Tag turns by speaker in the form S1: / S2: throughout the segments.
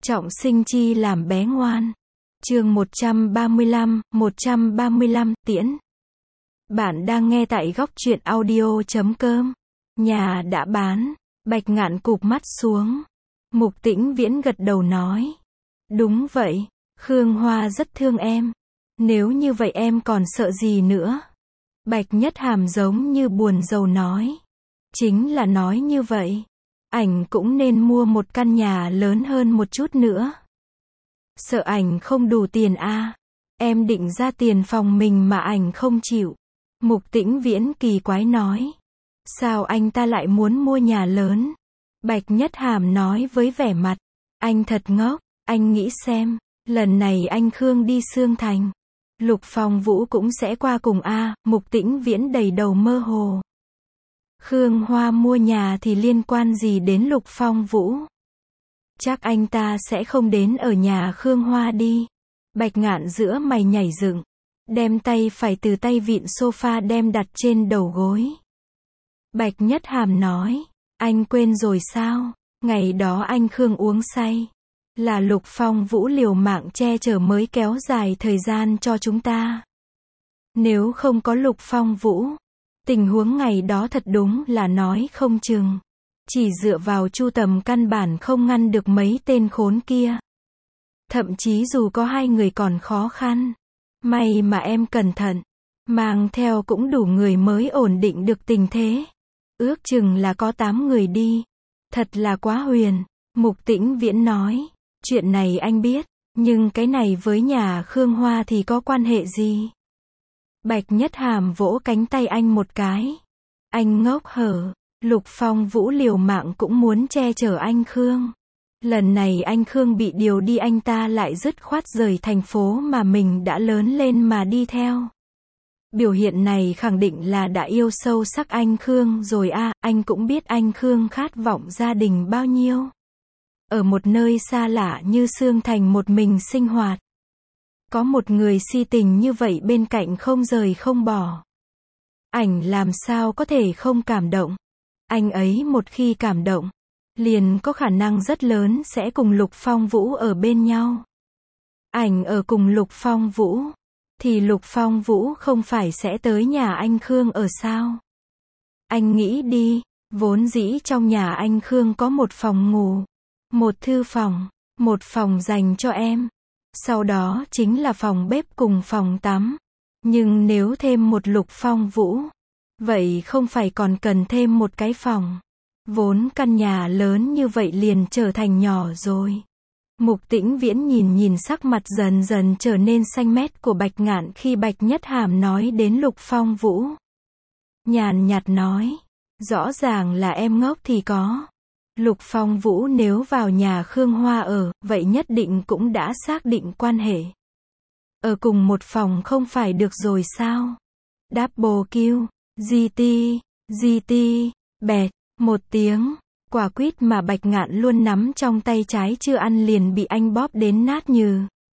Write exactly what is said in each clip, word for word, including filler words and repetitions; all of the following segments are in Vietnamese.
S1: Trọng sinh chi làm bé ngoan. Chương một trăm ba mươi lăm, một trăm ba mươi lăm, tiễn. Bạn đang nghe tại góc truyện audio chấm com. Nhà đã bán. Bạch Ngạn cụp mắt xuống. Mục Tĩnh Viễn gật đầu nói. Đúng vậy, Khương Hoa rất thương em. Nếu như vậy em còn sợ gì nữa? Bạch Nhất Hàm giống như buồn rầu nói. Chính là nói như vậy. Ảnh cũng nên mua một căn nhà lớn hơn một chút nữa. Sợ ảnh không đủ tiền à? Em định ra tiền phòng mình mà ảnh không chịu. Mục Tĩnh Viễn kỳ quái nói. Sao anh ta lại muốn mua nhà lớn? Bạch Nhất Hàm nói với vẻ mặt. Anh thật ngốc, anh nghĩ xem, lần này anh Khương đi Sương Thành. Lục Phong Vũ cũng sẽ qua cùng a. À, Mục Tĩnh Viễn đầy đầu mơ hồ. Khương Hoa mua nhà thì liên quan gì đến Lục Phong Vũ? Chắc anh ta sẽ không đến ở nhà Khương Hoa đi. Bạch Ngạn giữa mày nhảy dựng, đem tay phải từ tay vịn sofa đem đặt trên đầu gối. Bạch Nhất Hàm nói, anh quên rồi sao? Ngày đó anh Khương uống say. Là Lục Phong Vũ liều mạng che chở mới kéo dài thời gian cho chúng ta. Nếu không có Lục Phong Vũ, tình huống ngày đó thật đúng là nói không chừng. Chỉ dựa vào Chu Tầm căn bản không ngăn được mấy tên khốn kia. Thậm chí dù có hai người còn khó khăn. May mà em cẩn thận. Mang theo cũng đủ người mới ổn định được tình thế. Ước chừng là có tám người đi. Thật là quá huyền. Mục Tĩnh Viễn nói. Chuyện này anh biết. Nhưng cái này với nhà Khương Hoa thì có quan hệ gì? Bạch Nhất Hàm vỗ cánh tay anh một cái. Anh ngốc hở. Lục Phong Vũ liều mạng cũng muốn che chở anh Khương. Lần này anh Khương bị điều đi anh ta lại dứt khoát rời thành phố mà mình đã lớn lên mà đi theo. Biểu hiện này khẳng định là đã yêu sâu sắc anh Khương rồi a. À, anh cũng biết anh Khương khát vọng gia đình bao nhiêu. Ở một nơi xa lạ như Sương Thành một mình sinh hoạt. Có một người si tình như vậy bên cạnh không rời không bỏ. Ảnh làm sao có thể không cảm động. Anh ấy một khi cảm động, liền có khả năng rất lớn sẽ cùng Lục Phong Vũ ở bên nhau. Ảnh ở cùng Lục Phong Vũ, thì Lục Phong Vũ không phải sẽ tới nhà anh Khương ở sao? Anh nghĩ đi, vốn dĩ trong nhà anh Khương có một phòng ngủ, một thư phòng, một phòng dành cho em. Sau đó chính là phòng bếp cùng phòng tắm. Nhưng nếu thêm một Lục Phong Vũ, vậy không phải còn cần thêm một cái phòng. Vốn căn nhà lớn như vậy liền trở thành nhỏ rồi. Mục Tĩnh Viễn nhìn nhìn sắc mặt dần dần trở nên xanh mét của Bạch Ngạn khi Bạch Nhất Hàm nói đến Lục Phong Vũ. Nhàn nhạt nói, rõ ràng là em ngốc thì có. Lục Phong Vũ nếu vào nhà Khương Hoa ở, vậy nhất định cũng đã xác định quan hệ. Ở cùng một phòng không phải được rồi sao? Double kill, giê tê, giê tê, bẹt, một tiếng, quả quýt mà Bạch Ngạn luôn nắm trong tay trái chưa ăn liền bị anh bóp đến nát nhừ.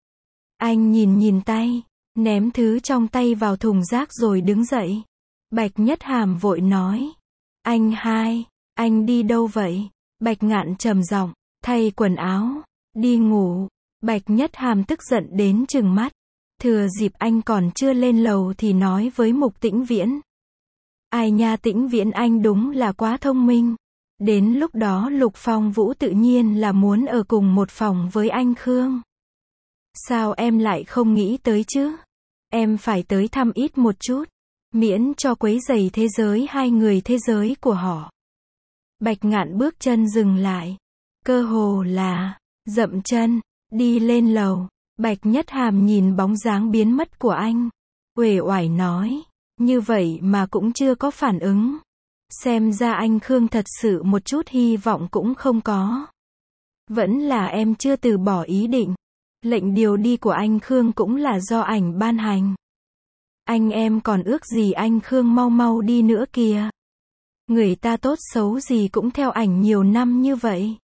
S1: Anh nhìn nhìn tay, ném thứ trong tay vào thùng rác rồi đứng dậy. Bạch Nhất Hàm vội nói, anh hai, anh đi đâu vậy? Bạch Ngạn trầm giọng, thay quần áo, đi ngủ. Bạch Nhất Hàm tức giận đến trừng mắt. Thừa dịp anh còn chưa lên lầu thì nói với Mục Tĩnh Viễn. Ai nha Tĩnh Viễn anh đúng là quá thông minh. Đến lúc đó Lục Phong Vũ tự nhiên là muốn ở cùng một phòng với anh Khương. Sao em lại không nghĩ tới chứ? Em phải tới thăm ít một chút. Miễn cho quấy rầy thế giới hai người thế giới của họ. Bạch Ngạn bước chân dừng lại. Cơ hồ là, dậm chân, đi lên lầu. Bạch Nhất Hàm nhìn bóng dáng biến mất của anh. Uể oải nói. Như vậy mà cũng chưa có phản ứng. Xem ra anh Khương thật sự một chút hy vọng cũng không có. Vẫn là em chưa từ bỏ ý định. Lệnh điều đi của anh Khương cũng là do ảnh ban hành. Anh em còn ước gì anh Khương mau mau đi nữa kìa. Người ta tốt xấu gì cũng theo ảnh nhiều năm như vậy.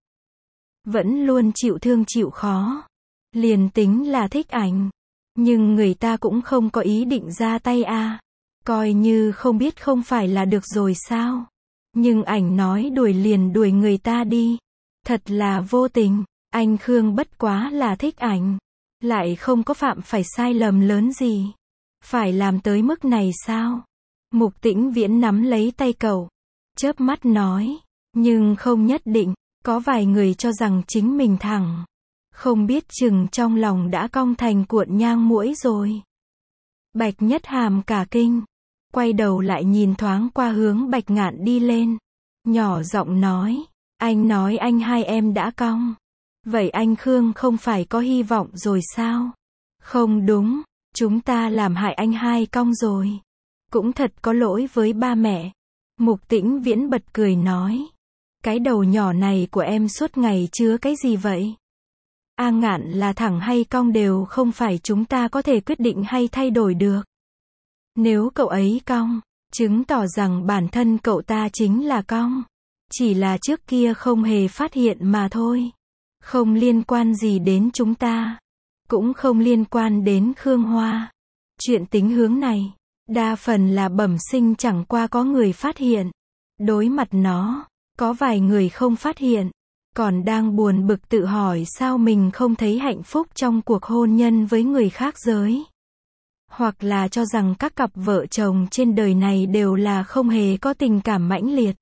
S1: Vẫn luôn chịu thương chịu khó. Liền tính là thích ảnh. Nhưng người ta cũng không có ý định ra tay à. Coi như không biết không phải là được rồi sao. Nhưng ảnh nói đuổi liền đuổi người ta đi. Thật là vô tình. Anh Khương bất quá là thích ảnh, lại không có phạm phải sai lầm lớn gì. Phải làm tới mức này sao? Mục Tĩnh Viễn nắm lấy tay cậu, chớp mắt nói, nhưng không nhất định, có vài người cho rằng chính mình thẳng, không biết chừng trong lòng đã cong thành cuộn nhang muỗi rồi. Bạch Nhất Hàm cả kinh, quay đầu lại nhìn thoáng qua hướng Bạch Ngạn đi lên, nhỏ giọng nói, anh nói anh hai em đã cong. Vậy anh Khương không phải có hy vọng rồi sao? Không đúng, chúng ta làm hại anh hai cong rồi. Cũng thật có lỗi với ba mẹ. Mục Tĩnh Viễn bật cười nói, cái đầu nhỏ này của em suốt ngày chứa cái gì vậy? A Ngạn là thẳng hay cong đều không phải chúng ta có thể quyết định hay thay đổi được. Nếu cậu ấy cong, chứng tỏ rằng bản thân cậu ta chính là cong. Chỉ là trước kia không hề phát hiện mà thôi. Không liên quan gì đến chúng ta. Cũng không liên quan đến Khương Hoa. Chuyện tính hướng này, đa phần là bẩm sinh, chẳng qua có người phát hiện. Đối mặt nó, có vài người không phát hiện, còn đang buồn bực tự hỏi sao mình không thấy hạnh phúc trong cuộc hôn nhân với người khác giới. Hoặc là cho rằng các cặp vợ chồng trên đời này đều là không hề có tình cảm mãnh liệt.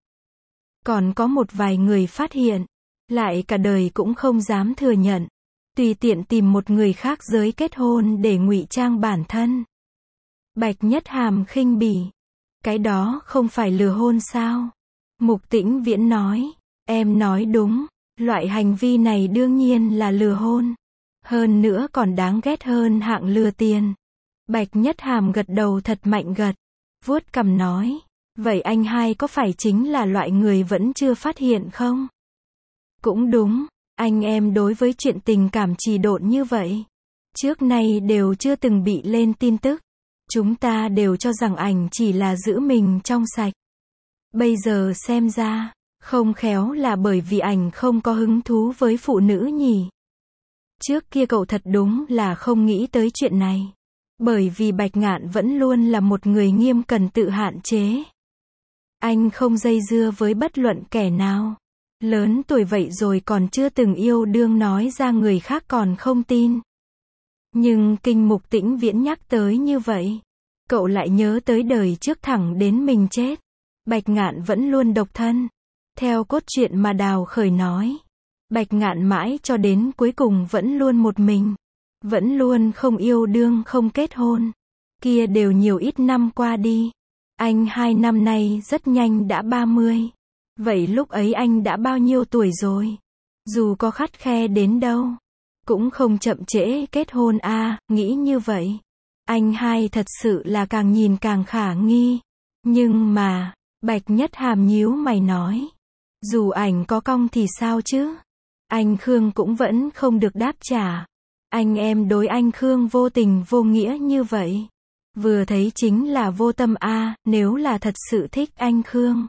S1: Còn có một vài người phát hiện, lại cả đời cũng không dám thừa nhận, tùy tiện tìm một người khác giới kết hôn để ngụy trang bản thân. Bạch Nhất Hàm khinh bỉ, cái đó không phải lừa hôn sao? Mục Tĩnh Viễn nói, em nói đúng, loại hành vi này đương nhiên là lừa hôn. Hơn nữa còn đáng ghét hơn hạng lừa tiền. Bạch Nhất Hàm gật đầu thật mạnh gật, vuốt cằm nói, vậy anh hai có phải chính là loại người vẫn chưa phát hiện không? Cũng đúng, anh em đối với chuyện tình cảm trì độn như vậy, trước nay đều chưa từng bị lên tin tức. Chúng ta đều cho rằng ảnh chỉ là giữ mình trong sạch. Bây giờ xem ra, không khéo là bởi vì ảnh không có hứng thú với phụ nữ nhỉ. Trước kia cậu thật đúng là không nghĩ tới chuyện này. Bởi vì Bạch Ngạn vẫn luôn là một người nghiêm cẩn tự hạn chế. Anh không dây dưa với bất luận kẻ nào. Lớn tuổi vậy rồi còn chưa từng yêu đương, nói ra người khác còn không tin. Nhưng kinh Mục Tĩnh Viễn nhắc tới như vậy, cậu lại nhớ tới đời trước thẳng đến mình chết. Bạch Ngạn vẫn luôn độc thân. Theo cốt truyện mà Đào Khởi nói, Bạch Ngạn mãi cho đến cuối cùng vẫn luôn một mình. Vẫn luôn không yêu đương, không kết hôn. Kia đều nhiều ít năm qua đi. Anh hai năm nay rất nhanh đã ba mươi. Vậy lúc ấy anh đã bao nhiêu tuổi rồi? Dù có khắt khe đến đâu, cũng không chậm trễ kết hôn a. À, nghĩ như vậy, anh hai thật sự là càng nhìn càng khả nghi. Nhưng mà, Bạch Nhất Hàm nhíu mày nói, dù ảnh có cong thì sao chứ? Anh Khương cũng vẫn không được đáp trả. Anh em đối anh Khương vô tình vô nghĩa như vậy, vừa thấy chính là vô tâm a. À, nếu là thật sự thích anh Khương,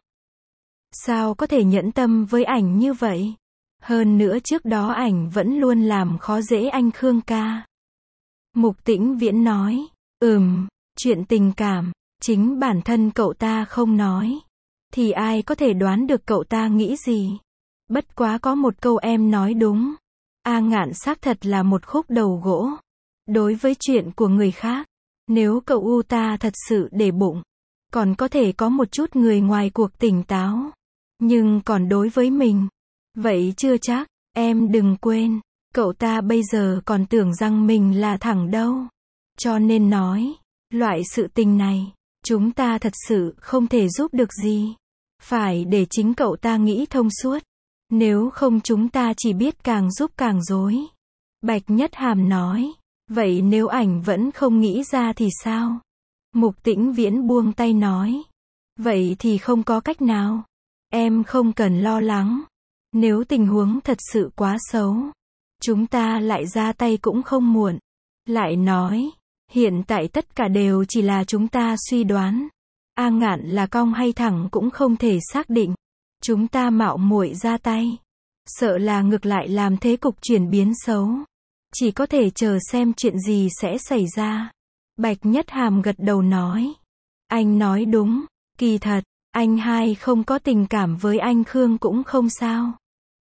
S1: sao có thể nhẫn tâm với ảnh như vậy? Hơn nữa trước đó ảnh vẫn luôn làm khó dễ anh Khương ca. Mục Tĩnh Viễn nói, ừm, chuyện tình cảm, chính bản thân cậu ta không nói, thì ai có thể đoán được cậu ta nghĩ gì? Bất quá có một câu em nói đúng. A Ngạn xác thật là một khúc đầu gỗ. Đối với chuyện của người khác, nếu cậu u ta thật sự để bụng, còn có thể có một chút người ngoài cuộc tỉnh táo. Nhưng còn đối với mình, vậy chưa chắc. Em đừng quên, cậu ta bây giờ còn tưởng rằng mình là thẳng đâu. Cho nên nói, loại sự tình này, chúng ta thật sự không thể giúp được gì. Phải để chính cậu ta nghĩ thông suốt. Nếu không chúng ta chỉ biết càng giúp càng rối. Bạch Nhất Hàm nói, vậy nếu ảnh vẫn không nghĩ ra thì sao? Mục Tĩnh Viễn buông tay nói, vậy thì không có cách nào. Em không cần lo lắng. Nếu tình huống thật sự quá xấu, chúng ta lại ra tay cũng không muộn. Lại nói, hiện tại tất cả đều chỉ là chúng ta suy đoán. A Ngạn là cong hay thẳng cũng không thể xác định. Chúng ta mạo muội ra tay, sợ là ngược lại làm thế cục chuyển biến xấu. Chỉ có thể chờ xem chuyện gì sẽ xảy ra. Bạch Nhất Hàm gật đầu nói, anh nói đúng, kỳ thật, anh hai không có tình cảm với anh Khương cũng không sao.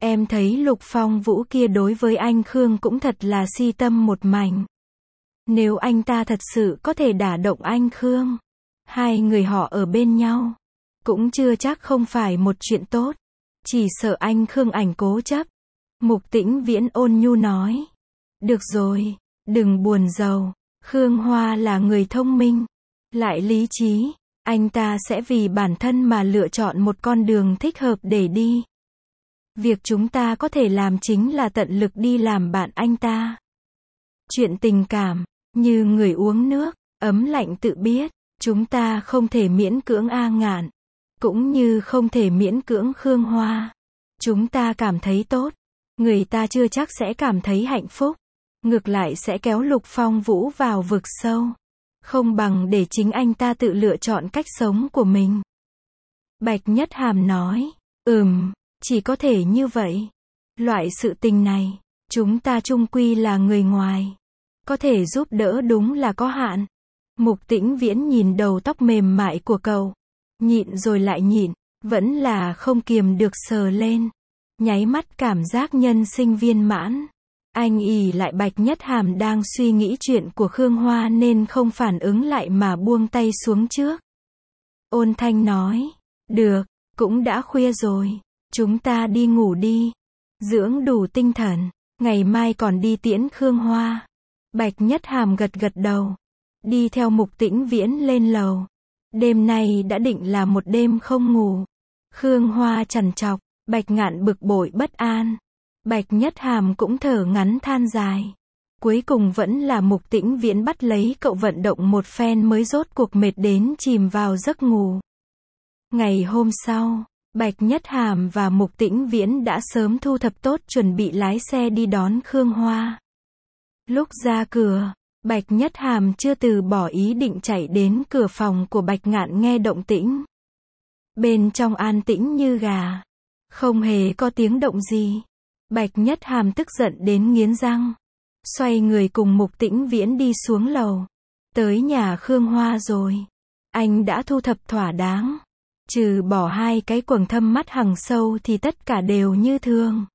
S1: Em thấy Lục Phong Vũ kia đối với anh Khương cũng thật là si tâm một mảnh. Nếu anh ta thật sự có thể đả động anh Khương, hai người họ ở bên nhau, cũng chưa chắc không phải một chuyện tốt. Chỉ sợ anh Khương ảnh cố chấp. Mục Tĩnh Viễn ôn nhu nói. Được rồi, đừng buồn rầu. Khương Hoa là người thông minh, lại lý trí. Anh ta sẽ vì bản thân mà lựa chọn một con đường thích hợp để đi. Việc chúng ta có thể làm chính là tận lực đi làm bạn anh ta. Chuyện tình cảm, như người uống nước, ấm lạnh tự biết. Chúng ta không thể miễn cưỡng A Ngạn, cũng như không thể miễn cưỡng Khương Hoa. Chúng ta cảm thấy tốt, người ta chưa chắc sẽ cảm thấy hạnh phúc. Ngược lại sẽ kéo Lục Phong Vũ vào vực sâu. Không bằng để chính anh ta tự lựa chọn cách sống của mình. Bạch Nhất Hàm nói. Ừm, chỉ có thể như vậy. Loại sự tình này, chúng ta chung quy là người ngoài. Có thể giúp đỡ đúng là có hạn. Mục Tĩnh Viễn nhìn đầu tóc mềm mại của cậu. Nhịn rồi lại nhịn, vẫn là không kiềm được sờ lên. Nháy mắt cảm giác nhân sinh viên mãn. Anh ỉ lại Bạch Nhất Hàm đang suy nghĩ chuyện của Khương Hoa nên không phản ứng lại mà buông tay xuống trước. Ôn Thanh nói. Được, cũng đã khuya rồi. Chúng ta đi ngủ đi. Dưỡng đủ tinh thần. Ngày mai còn đi tiễn Khương Hoa. Bạch Nhất Hàm gật gật đầu. Đi theo Mục Tĩnh Viễn lên lầu. Đêm nay đã định là một đêm không ngủ. Khương Hoa trằn trọc. Bạch Ngạn bực bội bất an. Bạch Nhất Hàm cũng thở ngắn than dài. Cuối cùng vẫn là Mục Tĩnh Viễn bắt lấy cậu vận động một phen mới rốt cuộc mệt đến chìm vào giấc ngủ. Ngày hôm sau, Bạch Nhất Hàm và Mục Tĩnh Viễn đã sớm thu thập tốt chuẩn bị lái xe đi đón Khương Hoa. Lúc ra cửa, Bạch Nhất Hàm chưa từ bỏ ý định chạy đến cửa phòng của Bạch Ngạn nghe động tĩnh. Bên trong an tĩnh như gà, không hề có tiếng động gì. Bạch Nhất Hàm tức giận đến nghiến răng. Xoay người cùng Mục Tĩnh Viễn đi xuống lầu. Tới nhà Khương Hoa rồi. Anh đã thu thập thỏa đáng. Trừ bỏ hai cái quầng thâm mắt hằng sâu thì tất cả đều như thường.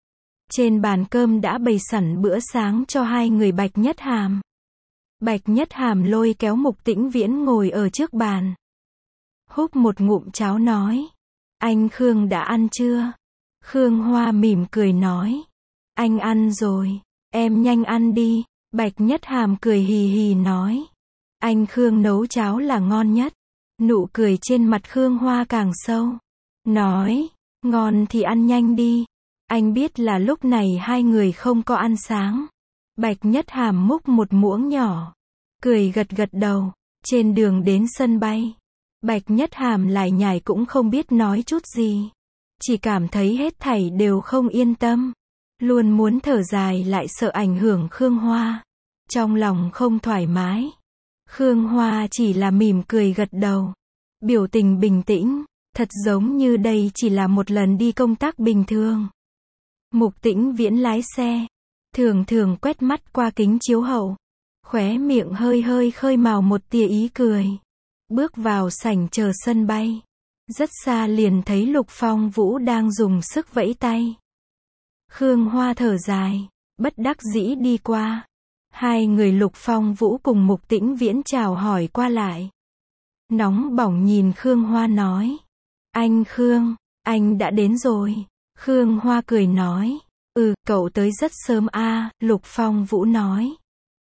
S1: Trên bàn cơm đã bày sẵn bữa sáng cho hai người Bạch Nhất Hàm. Bạch Nhất Hàm lôi kéo Mục Tĩnh Viễn ngồi ở trước bàn. Húp một ngụm cháo nói. Anh Khương đã ăn chưa? Khương Hoa mỉm cười nói. Anh ăn rồi. Em nhanh ăn đi. Bạch Nhất Hàm cười hì hì nói. Anh Khương nấu cháo là ngon nhất. Nụ cười trên mặt Khương Hoa càng sâu. Nói. Ngon thì ăn nhanh đi. Anh biết là lúc này hai người không có ăn sáng. Bạch Nhất Hàm múc một muỗng nhỏ. Cười gật gật đầu. Trên đường đến sân bay, Bạch Nhất Hàm lải nhải cũng không biết nói chút gì. Chỉ cảm thấy hết thảy đều không yên tâm. Luôn muốn thở dài lại sợ ảnh hưởng Khương Hoa. Trong lòng không thoải mái. Khương Hoa chỉ là mỉm cười gật đầu. Biểu tình bình tĩnh. Thật giống như đây chỉ là một lần đi công tác bình thường. Mục Tĩnh Viễn lái xe. Thường thường quét mắt qua kính chiếu hậu. Khóe miệng hơi hơi khơi mào một tia ý cười. Bước vào sảnh chờ sân bay. Rất xa liền thấy Lục Phong Vũ đang dùng sức vẫy tay. Khương Hoa thở dài, bất đắc dĩ đi qua. Hai người Lục Phong Vũ cùng Mục Tĩnh Viễn chào hỏi qua lại. Nóng bỏng nhìn Khương Hoa nói. Anh Khương, anh đã đến rồi. Khương Hoa cười nói. Ừ, cậu tới rất sớm a, Lục Phong Vũ nói.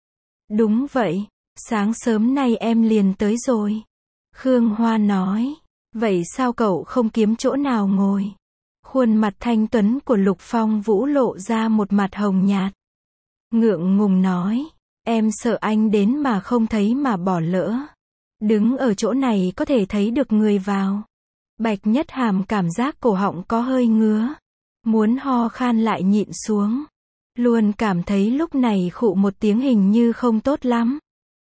S1: Đúng vậy, sáng sớm nay em liền tới rồi. Khương Hoa nói. Vậy sao cậu không kiếm chỗ nào ngồi? Khuôn mặt thanh tuấn của Lục Phong Vũ lộ ra một mặt hồng nhạt. Ngượng ngùng nói. Em sợ anh đến mà không thấy mà bỏ lỡ. Đứng ở chỗ này có thể thấy được người vào. Bạch Nhất Hàm cảm giác cổ họng có hơi ngứa. Muốn ho khan lại nhịn xuống. Luôn cảm thấy lúc này khụ một tiếng hình như không tốt lắm.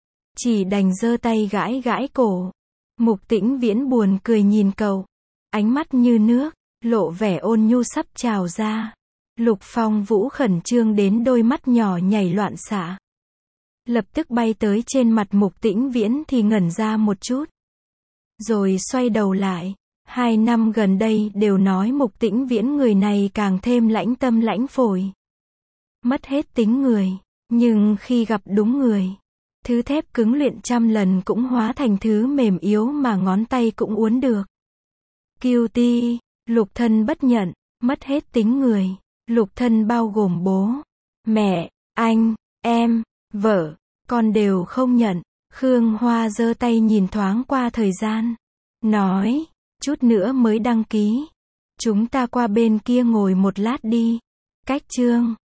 S1: Chỉ đành giơ tay gãi gãi cổ. Mục Tĩnh Viễn buồn cười nhìn cậu. Ánh mắt như nước, lộ vẻ ôn nhu sắp trào ra. Lục Phong Vũ khẩn trương đến đôi mắt nhỏ nhảy loạn xạ. Lập tức bay tới trên mặt Mục Tĩnh Viễn thì ngẩn ra một chút. Rồi xoay đầu lại. Hai năm gần đây đều nói Mục Tĩnh Viễn người này càng thêm lãnh tâm lãnh phổi. Mất hết tính người, nhưng khi gặp đúng người, thứ thép cứng luyện trăm lần cũng hóa thành thứ mềm yếu mà ngón tay cũng uốn được. Cutie, Lục Thân bất nhận, mất hết tính người. Lục Thân bao gồm bố, mẹ, anh, em, vợ, con đều không nhận. Khương Hoa giơ tay nhìn thoáng qua thời gian, nói, chút nữa mới đăng ký. Chúng ta qua bên kia ngồi một lát đi. Cách Trương